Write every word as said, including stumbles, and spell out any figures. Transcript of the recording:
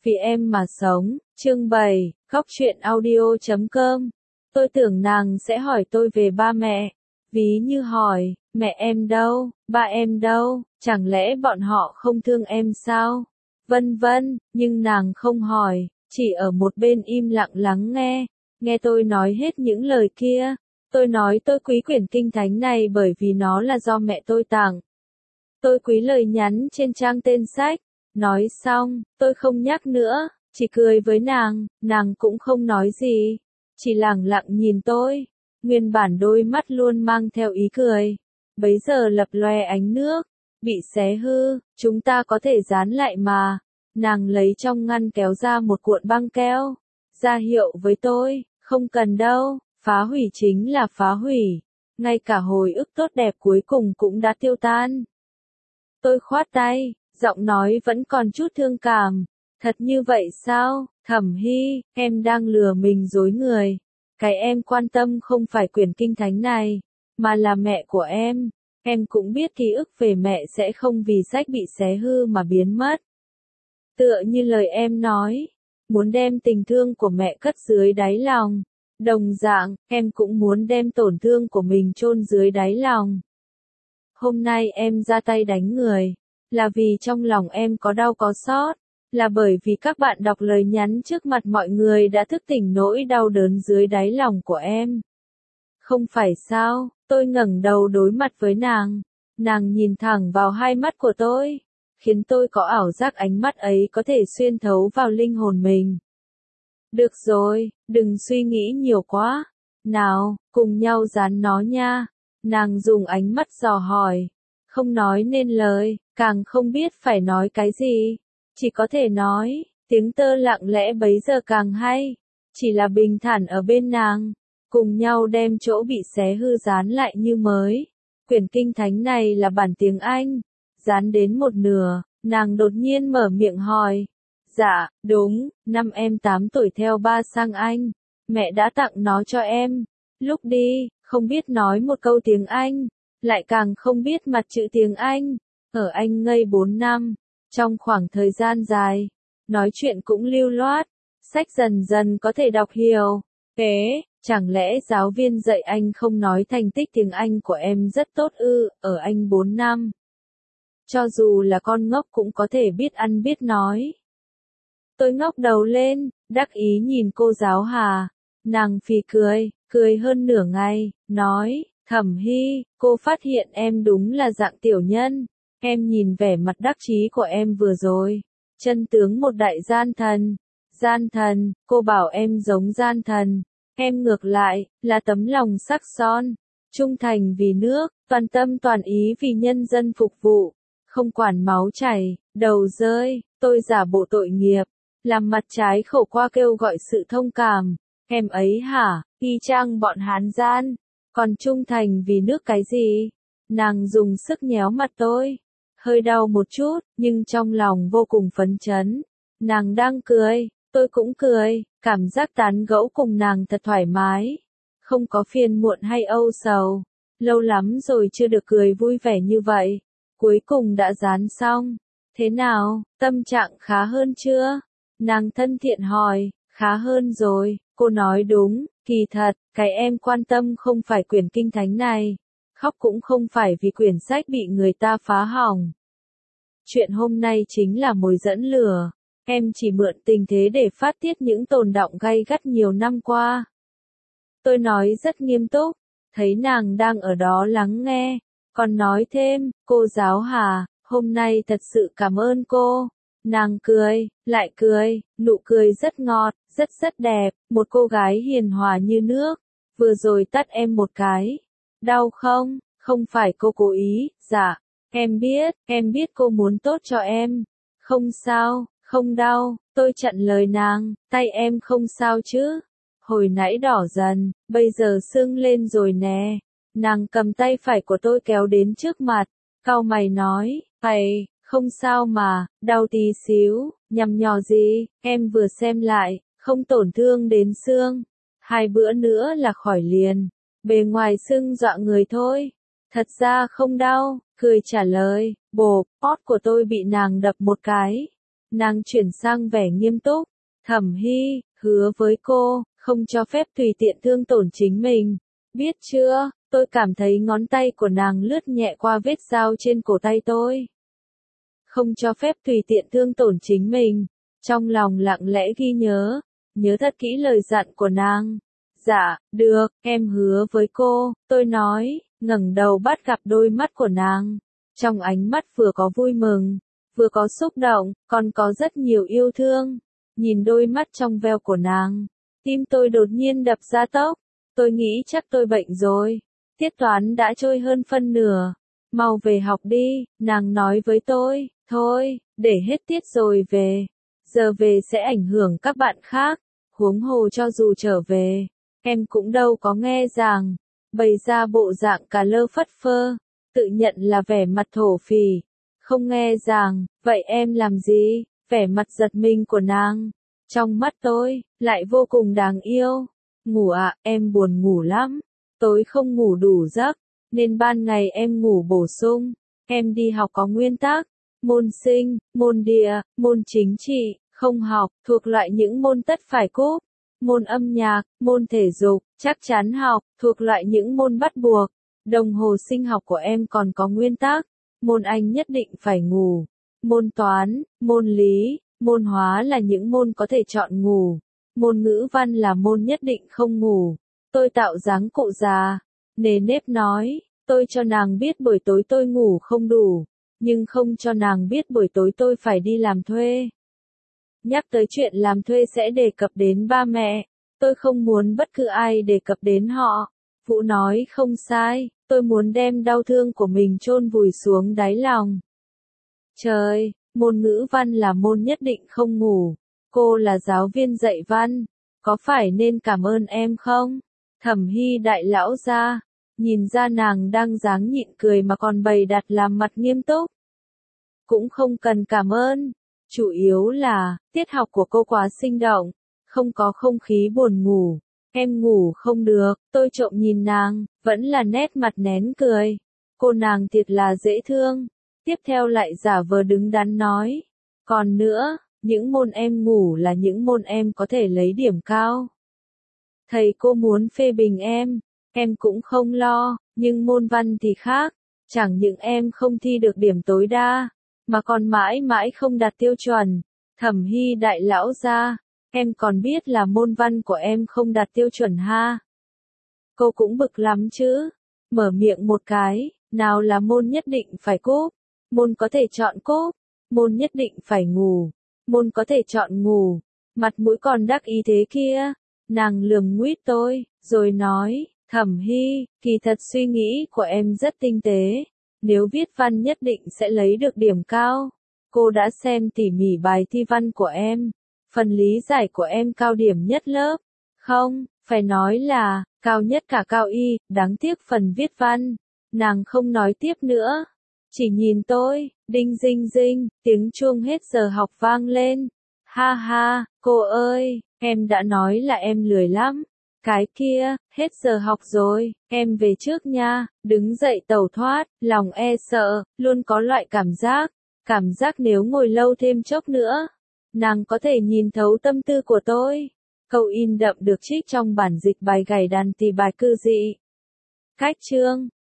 Vì em mà sống, chương bảy, góc truyện audio chấm com. Tôi tưởng nàng sẽ hỏi tôi về ba mẹ. Ví như hỏi, mẹ em đâu, ba em đâu, chẳng lẽ bọn họ không thương em sao? Vân vân, nhưng nàng không hỏi, chỉ ở một bên im lặng lắng nghe. Nghe tôi nói hết những lời kia. Tôi nói tôi quý quyển kinh thánh này bởi vì nó là do mẹ tôi tặng. Tôi quý lời nhắn trên trang tên sách. Nói xong, tôi không nhắc nữa, chỉ cười với nàng, nàng cũng không nói gì, chỉ lẳng lặng nhìn tôi. Nguyên bản đôi mắt luôn mang theo ý cười, bấy giờ lập loè ánh nước, bị xé hư, chúng ta có thể dán lại mà. Nàng lấy trong ngăn kéo ra một cuộn băng keo, ra hiệu với tôi, không cần đâu, phá hủy chính là phá hủy, ngay cả hồi ức tốt đẹp cuối cùng cũng đã tiêu tan. Tôi khoát tay, giọng nói vẫn còn chút thương cảm. Thật như vậy sao, Thẩm Hy, em đang lừa mình dối người. Cái em quan tâm không phải quyển kinh thánh này, mà là mẹ của em. Em cũng biết ký ức về mẹ sẽ không vì sách bị xé hư mà biến mất. Tựa như lời em nói, muốn đem tình thương của mẹ cất dưới đáy lòng. Đồng dạng, em cũng muốn đem tổn thương của mình chôn dưới đáy lòng. Hôm nay em ra tay đánh người, là vì trong lòng em có đau có xót, là bởi vì các bạn đọc lời nhắn trước mặt mọi người đã thức tỉnh nỗi đau đớn dưới đáy lòng của em. Không phải sao, tôi ngẩng đầu đối mặt với nàng, nàng nhìn thẳng vào hai mắt của tôi, khiến tôi có ảo giác ánh mắt ấy có thể xuyên thấu vào linh hồn mình. Được rồi, đừng suy nghĩ nhiều quá, nào, cùng nhau dán nó nha. Nàng dùng ánh mắt dò hỏi, không nói nên lời, càng không biết phải nói cái gì, chỉ có thể nói, tiếng tơ lặng lẽ bấy giờ càng hay, chỉ là bình thản ở bên nàng, cùng nhau đem chỗ bị xé hư dán lại như mới. Quyển kinh thánh này là bản tiếng Anh, dán đến một nửa, nàng đột nhiên mở miệng hỏi, dạ, đúng, năm em tám tuổi theo ba sang Anh, mẹ đã tặng nó cho em, lúc đi, không biết nói một câu tiếng Anh, lại càng không biết mặt chữ tiếng Anh. Ở Anh ngây bốn năm, trong khoảng thời gian dài, nói chuyện cũng lưu loát, sách dần dần có thể đọc hiểu. Thế, chẳng lẽ giáo viên dạy anh không nói thành tích tiếng Anh của em rất tốt ư? Ở Anh bốn năm, cho dù là con ngốc cũng có thể biết ăn biết nói. Tôi ngóc đầu lên, đắc ý nhìn cô giáo Hà, nàng phì cười. Cười hơn nửa ngày, nói, Thẩm Hy, cô phát hiện em đúng là dạng tiểu nhân. Em nhìn vẻ mặt đắc chí của em vừa rồi. Chân tướng một đại gian thần. Gian thần, cô bảo em giống gian thần. Em ngược lại, là tấm lòng sắc son. Trung thành vì nước, toàn tâm toàn ý vì nhân dân phục vụ. Không quản máu chảy, đầu rơi, tôi giả bộ tội nghiệp. Làm mặt trái khẩu qua kêu gọi sự thông cảm. Em ấy hả, y chang bọn Hán gian, còn trung thành vì nước cái gì? Nàng dùng sức nhéo mặt tôi, hơi đau một chút, nhưng trong lòng vô cùng phấn chấn. Nàng đang cười, tôi cũng cười, cảm giác tán gẫu cùng nàng thật thoải mái, không có phiền muộn hay âu sầu. Lâu lắm rồi chưa được cười vui vẻ như vậy, cuối cùng đã dán xong. Thế nào, tâm trạng khá hơn chưa? Nàng thân thiện hỏi, khá hơn rồi. Cô nói đúng, kỳ thật, cái em quan tâm không phải quyển kinh thánh này, khóc cũng không phải vì quyển sách bị người ta phá hỏng. Chuyện hôm nay chính là mồi dẫn lửa, em chỉ mượn tình thế để phát tiết những tồn đọng gay gắt nhiều năm qua. Tôi nói rất nghiêm túc, thấy nàng đang ở đó lắng nghe, còn nói thêm, cô giáo Hà, hôm nay thật sự cảm ơn cô. Nàng cười, lại cười, nụ cười rất ngọt, rất rất đẹp, một cô gái hiền hòa như nước. Vừa rồi tát em một cái. Đau không? Không phải cô cố ý, dạ. Em biết, em biết cô muốn tốt cho em. Không sao, không đau, tôi chặn lời nàng, tay em không sao chứ. Hồi nãy đỏ dần, bây giờ sưng lên rồi nè. Nàng cầm tay phải của tôi kéo đến trước mặt, cau mày nói, "Ây, không sao mà, đau tí xíu, nhằm nhò gì, em vừa xem lại, không tổn thương đến xương. Hai bữa nữa là khỏi liền, bề ngoài sưng dọa người thôi. Thật ra không đau." Cười trả lời, bộp, ót của tôi bị nàng đập một cái. Nàng chuyển sang vẻ nghiêm túc. Thẩm Hy, hứa với cô, không cho phép tùy tiện thương tổn chính mình. Biết chưa? Tôi cảm thấy ngón tay của nàng lướt nhẹ qua vết dao trên cổ tay tôi. Không cho phép tùy tiện thương tổn chính mình. Trong lòng lặng lẽ ghi nhớ, nhớ thật kỹ lời dặn của nàng. Dạ, được, em hứa với cô, tôi nói, ngẩng đầu bắt gặp đôi mắt của nàng. Trong ánh mắt vừa có vui mừng, vừa có xúc động, còn có rất nhiều yêu thương. Nhìn đôi mắt trong veo của nàng, tim tôi đột nhiên đập ra tốc. Tôi nghĩ chắc tôi bệnh rồi. Tiết toán đã trôi hơn phân nửa. Mau về học đi, nàng nói với tôi. Thôi, để hết tiết rồi về. Giờ về sẽ ảnh hưởng các bạn khác. Huống hồ cho dù trở về, em cũng đâu có nghe giảng. Bày ra bộ dạng cà lơ phất phơ, tự nhận là vẻ mặt thổ phỉ. Không nghe giảng, vậy em làm gì? Vẻ mặt giật mình của nàng, trong mắt tôi, lại vô cùng đáng yêu. Ngủ ạ, à, em buồn ngủ lắm. Tối không ngủ đủ giấc, nên ban ngày em ngủ bổ sung. Em đi học có nguyên tắc. Môn sinh, môn địa, môn chính trị, không học, thuộc loại những môn tất phải cúp. Môn âm nhạc, môn thể dục, chắc chắn học, thuộc loại những môn bắt buộc. Đồng hồ sinh học của em còn có nguyên tắc. Môn Anh nhất định phải ngủ. Môn toán, môn lý, môn hóa là những môn có thể chọn ngủ. Môn ngữ văn là môn nhất định không ngủ. Tôi tạo dáng cụ già, nề nếp nói, tôi cho nàng biết buổi tối tôi ngủ không đủ, nhưng không cho nàng biết buổi tối tôi phải đi làm thuê. Nhắc tới chuyện làm thuê sẽ đề cập đến ba mẹ, tôi không muốn bất cứ ai đề cập đến họ. Vũ nói không sai, tôi muốn đem đau thương của mình chôn vùi xuống đáy lòng. Trời, môn ngữ văn là môn nhất định không ngủ. Cô là giáo viên dạy văn, có phải nên cảm ơn em không? Thẩm Hy đại lão ra, nhìn ra nàng đang dáng nhịn cười mà còn bày đặt làm mặt nghiêm túc. Cũng không cần cảm ơn, chủ yếu là, tiết học của cô quá sinh động, không có không khí buồn ngủ. Em ngủ không được, tôi trộm nhìn nàng, vẫn là nét mặt nén cười. Cô nàng thiệt là dễ thương. Tiếp theo lại giả vờ đứng đắn nói. Còn nữa, những môn em ngủ là những môn em có thể lấy điểm cao. Thầy cô muốn phê bình em, em cũng không lo, nhưng môn văn thì khác. Chẳng những em không thi được điểm tối đa, mà còn mãi mãi không đạt tiêu chuẩn. Thẩm Hy đại lão ra, em còn biết là môn văn của em không đạt tiêu chuẩn ha. Cô cũng bực lắm chứ. Mở miệng một cái, nào là môn nhất định phải cúp, môn có thể chọn cúp, môn nhất định phải ngủ, môn có thể chọn ngủ. Mặt mũi còn đắc ý thế kia. Nàng lườm nguýt tôi, rồi nói, Thẩm Hy, kỳ thật suy nghĩ của em rất tinh tế. Nếu viết văn nhất định sẽ lấy được điểm cao. Cô đã xem tỉ mỉ bài thi văn của em. Phần lý giải của em cao điểm nhất lớp. Không, phải nói là, cao nhất cả cao y, đáng tiếc phần viết văn. Nàng không nói tiếp nữa. Chỉ nhìn tôi, đinh dinh dinh, tiếng chuông hết giờ học vang lên. Ha ha, cô ơi, em đã nói là em lười lắm. Cái kia, hết giờ học rồi, em về trước nha. Đứng dậy tẩu thoát, lòng e sợ, luôn có loại cảm giác. Cảm giác nếu ngồi lâu thêm chốc nữa, nàng có thể nhìn thấu tâm tư của tôi. Câu in đậm được trích trong bản dịch bài gảy đàn tỳ bài cư dị. Cách chương